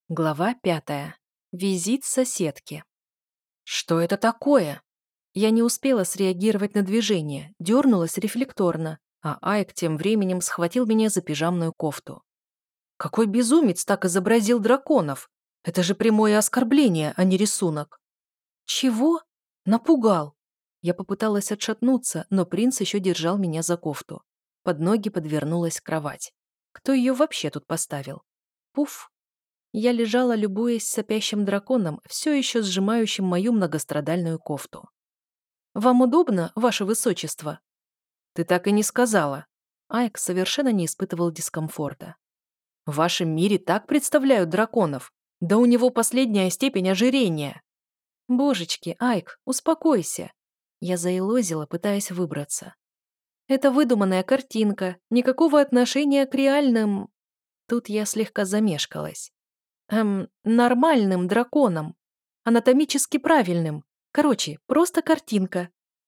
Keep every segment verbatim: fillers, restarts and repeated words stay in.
Глава пятая. Визит соседки. Что это такое? Я не успела среагировать на движение, дернулась рефлекторно, а Айк тем временем схватил меня за пижамную кофту. Какой безумец так изобразил драконов? Это же прямое оскорбление, а не рисунок. Чего? Напугал. Я попыталась отшатнуться, но принц еще держал меня за кофту. Под ноги подвернулась кровать. Кто ее вообще тут поставил? Пуф. Я лежала, любуясь сопящим драконом, все еще сжимающим мою многострадальную кофту. «Вам удобно, ваше высочество?» «Ты так и не сказала». Айк совершенно не испытывал дискомфорта. «В вашем мире так представляют драконов? Да у него последняя степень ожирения». «Божечки, Айк, успокойся». Я заелозила, пытаясь выбраться. «Это выдуманная картинка, никакого отношения к реальным...» Тут я слегка замешкалась. Эм, нормальным драконом. Анатомически правильным. Короче, просто картинка.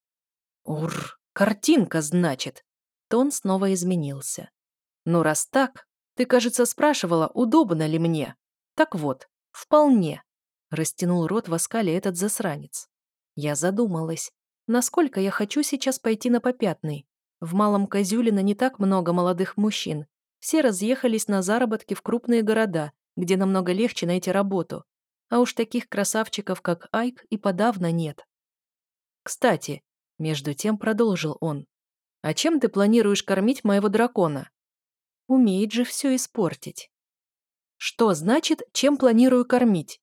Ур, картинка, значит. Тон снова изменился. Ну, раз так, ты, кажется, спрашивала, удобно ли мне. Так вот, вполне. Растянул рот в оскале этот засранец. Я задумалась, насколько я хочу сейчас пойти на попятный. В Малом Козюлино не так много молодых мужчин. Все разъехались на заработки в крупные города, где намного легче найти работу. А уж таких красавчиков, как Айк, и подавно нет. Кстати, между тем продолжил он. А чем ты планируешь кормить моего дракона? Умеет же все испортить. Что значит, чем планирую кормить?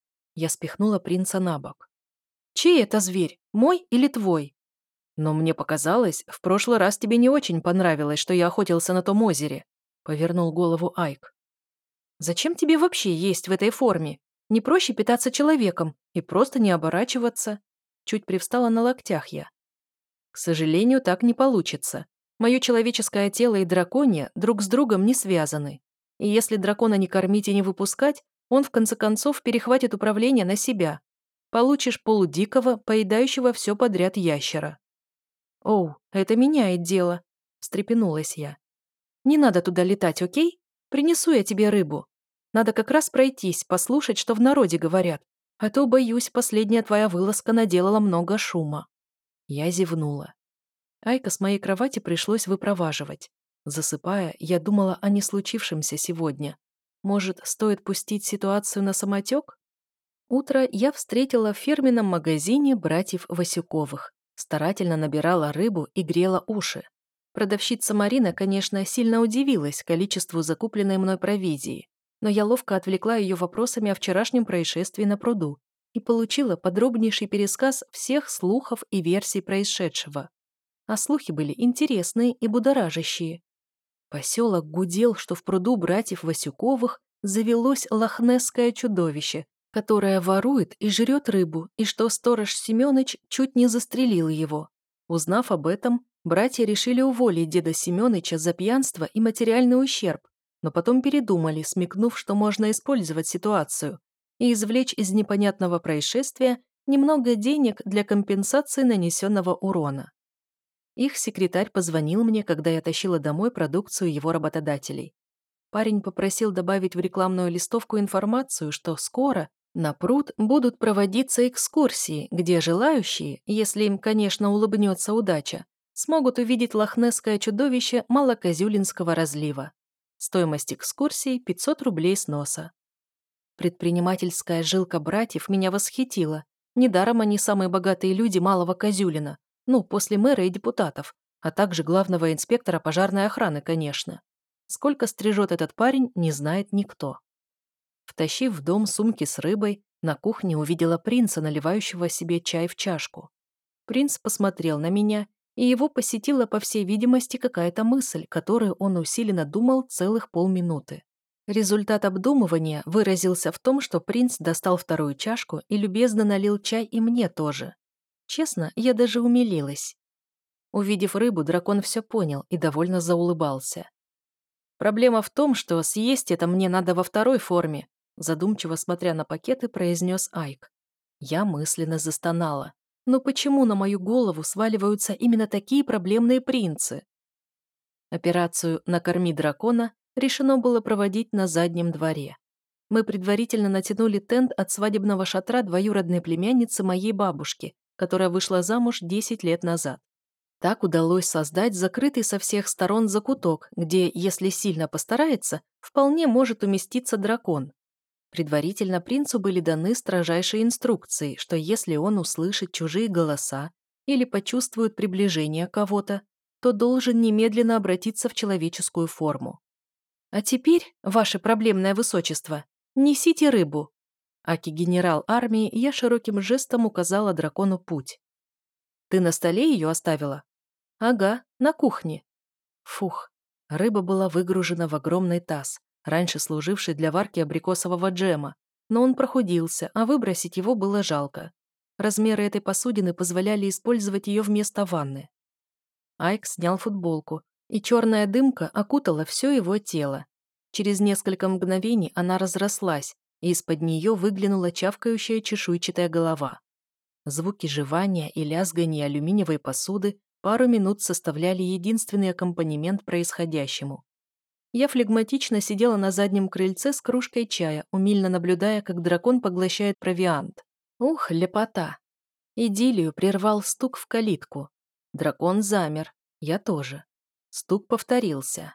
Я спихнула принца на бок. Чей это зверь, мой или твой? Но мне показалось, в прошлый раз тебе не очень понравилось, что я охотился на том озере. Повернул голову Айк. Зачем тебе вообще есть в этой форме? Не проще питаться человеком и просто не оборачиваться? Чуть привстала на локтях я. К сожалению, так не получится. Мое человеческое тело и драконье друг с другом не связаны. И если дракона не кормить и не выпускать, он в конце концов перехватит управление на себя. Получишь полудикого, поедающего все подряд ящера. «Оу, это меняет дело», — встрепенулась я. «Не надо туда летать, окей? Принесу я тебе рыбу. Надо как раз пройтись, послушать, что в народе говорят. А то, боюсь, последняя твоя вылазка наделала много шума». Я зевнула. Айка с моей кровати пришлось выпроваживать. Засыпая, я думала о не случившемся сегодня. Может, стоит пустить ситуацию на самотек? Утро я встретила в фирменном магазине братьев Васюковых. Старательно набирала рыбу и грела уши. Продавщица Марина, конечно, сильно удивилась количеству закупленной мной провизии, но я ловко отвлекла ее вопросами о вчерашнем происшествии на пруду и получила подробнейший пересказ всех слухов и версий происшедшего. А слухи были интересные и будоражащие. Поселок гудел, что в пруду братьев Васюковых завелось лохнесское чудовище, которое ворует и жрет рыбу, и что сторож Семёныч чуть не застрелил его. Узнав об этом, братья решили уволить деда Семёныча за пьянство и материальный ущерб, но потом передумали, смекнув, что можно использовать ситуацию и извлечь из непонятного происшествия немного денег для компенсации нанесенного урона. Их секретарь позвонил мне, когда я тащила домой продукцию его работодателей. Парень попросил добавить в рекламную листовку информацию, что скоро на пруд будут проводиться экскурсии, где желающие, если им, конечно, улыбнется удача, смогут увидеть лохнесское чудовище Малокозюлинского разлива. Стоимость экскурсии– пятьсот рублей с носа. Предпринимательская жилка братьев меня восхитила. Недаром они самые богатые люди Малого Козюлина, ну, после мэра и депутатов, а также главного инспектора пожарной охраны, конечно. Сколько стрижет этот парень, не знает никто. Втащив в дом сумки с рыбой, на кухне увидела принца, наливающего себе чай в чашку. Принц посмотрел на меня, и его посетила, по всей видимости, какая-то мысль, которую он усиленно думал целых полминуты. Результат обдумывания выразился в том, что принц достал вторую чашку и любезно налил чай и мне тоже. Честно, я даже умилилась. Увидев рыбу, дракон все понял и довольно заулыбался. «Проблема в том, что съесть это мне надо во второй форме», задумчиво смотря на пакеты, произнес Айк. Я мысленно застонала. Но почему на мою голову сваливаются именно такие проблемные принцы? Операцию «Накорми дракона» решено было проводить на заднем дворе. Мы предварительно натянули тент от свадебного шатра двоюродной племянницы моей бабушки, которая вышла замуж десять лет назад. Так удалось создать закрытый со всех сторон закуток, где, если сильно постарается, вполне может уместиться дракон. Предварительно принцу были даны строжайшие инструкции, что если он услышит чужие голоса или почувствует приближение кого-то, то должен немедленно обратиться в человеческую форму. «А теперь, ваше проблемное высочество, несите рыбу». Аки генерал армии, я широким жестом указала дракону путь. «Ты на столе ее оставила?» «Ага, на кухне». Фух, рыба была выгружена в огромный таз, раньше служивший для варки абрикосового джема, но он прохудился, а выбросить его было жалко. Размеры этой посудины позволяли использовать ее вместо ванны. Айк снял футболку, и черная дымка окутала все его тело. Через несколько мгновений она разрослась, и из-под нее выглянула чавкающая чешуйчатая голова. Звуки жевания и лязгания алюминиевой посуды пару минут составляли единственный аккомпанемент происходящему. Я флегматично сидела на заднем крыльце с кружкой чая, умильно наблюдая, как дракон поглощает провиант. Ух, лепота! Идиллию прервал стук в калитку. Дракон замер, я тоже. Стук повторился.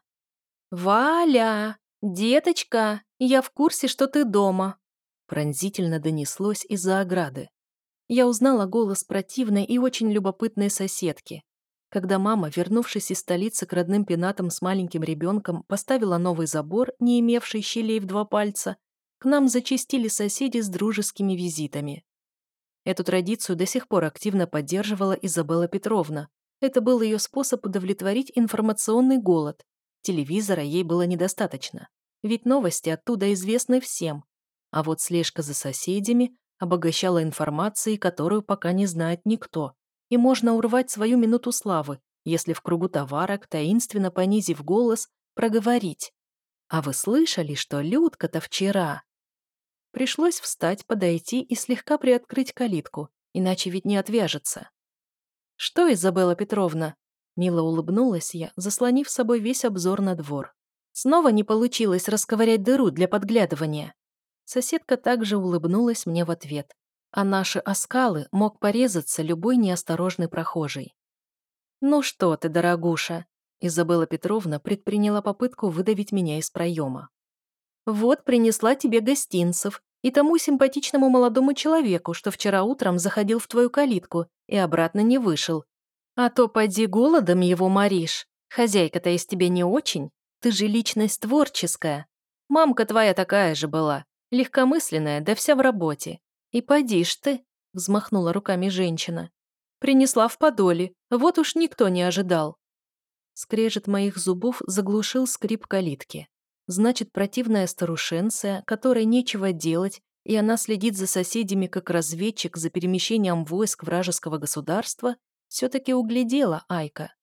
«Валя! Деточка! Я в курсе, что ты дома!» Пронзительно донеслось из-за ограды. Я узнала голос противной и очень любопытной соседки. Когда мама, вернувшись из столицы к родным пенатам с маленьким ребенком, поставила новый забор, не имевший щелей в два пальца, к нам зачастили соседи с дружескими визитами. Эту традицию до сих пор активно поддерживала Изабелла Петровна. Это был ее способ удовлетворить информационный голод. Телевизора ей было недостаточно, ведь новости оттуда известны всем. А вот слежка за соседями обогащала информацией, которую пока не знает никто. И можно урвать свою минуту славы, если в кругу товарок, таинственно понизив голос, проговорить. «А вы слышали, что Людка-то вчера?» Пришлось встать, подойти и слегка приоткрыть калитку, иначе ведь не отвяжется. «Что, Изабелла Петровна?» Мило улыбнулась я, заслонив с собой весь обзор на двор. «Снова не получилось расковырять дыру для подглядывания?» Соседка также улыбнулась мне в ответ, а наши оскалы мог порезаться любой неосторожный прохожий. «Ну что ты, дорогуша?» Изабелла Петровна предприняла попытку выдавить меня из проема. «Вот принесла тебе гостинцев и тому симпатичному молодому человеку, что вчера утром заходил в твою калитку и обратно не вышел. А то поди голодом его моришь. Хозяйка-то из тебя не очень. Ты же личность творческая. Мамка твоя такая же была, легкомысленная, да вся в работе. И поди ж ты», — взмахнула руками женщина. «Принесла в подоле, вот уж никто не ожидал». Скрежет моих зубов заглушил скрип калитки. Значит, противная старушенция, которой нечего делать, и она следит за соседями как разведчик за перемещением войск вражеского государства, все-таки углядела Айка.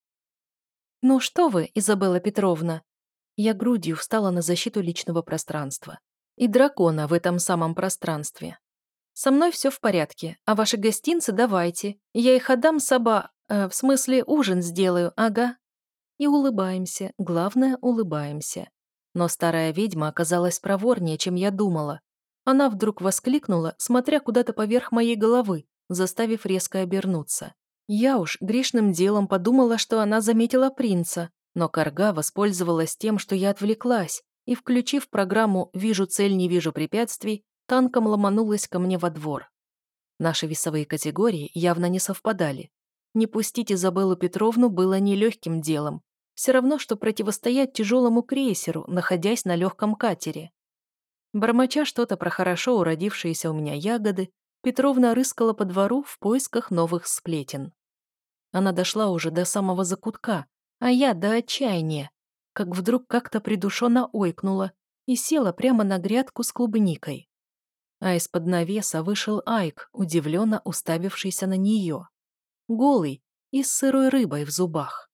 «Ну что вы, Изабелла Петровна?» Я грудью встала на защиту личного пространства. И дракона в этом самом пространстве. «Со мной все в порядке, а ваши гостинцы давайте. Я их отдам соба... Э, в смысле, ужин сделаю, ага». И улыбаемся, главное, улыбаемся. Но старая ведьма оказалась проворнее, чем я думала. Она вдруг воскликнула, смотря куда-то поверх моей головы, заставив резко обернуться. Я уж грешным делом подумала, что она заметила принца, но карга воспользовалась тем, что я отвлеклась, и, включив программу «Вижу цель, не вижу препятствий», танком ломанулась ко мне во двор. Наши весовые категории явно не совпадали. Не пустить Изабеллу Петровну было нелегким делом. Все равно, что противостоять тяжелому крейсеру, находясь на легком катере. Бормоча что-то про хорошо уродившиеся у меня ягоды, Петровна рыскала по двору в поисках новых сплетен. Она дошла уже до самого закутка, а я до отчаяния, как вдруг как-то придушенно ойкнула и села прямо на грядку с клубникой. А из-под навеса вышел Айк, удивленно уставившийся на нее. Голый и с сырой рыбой в зубах.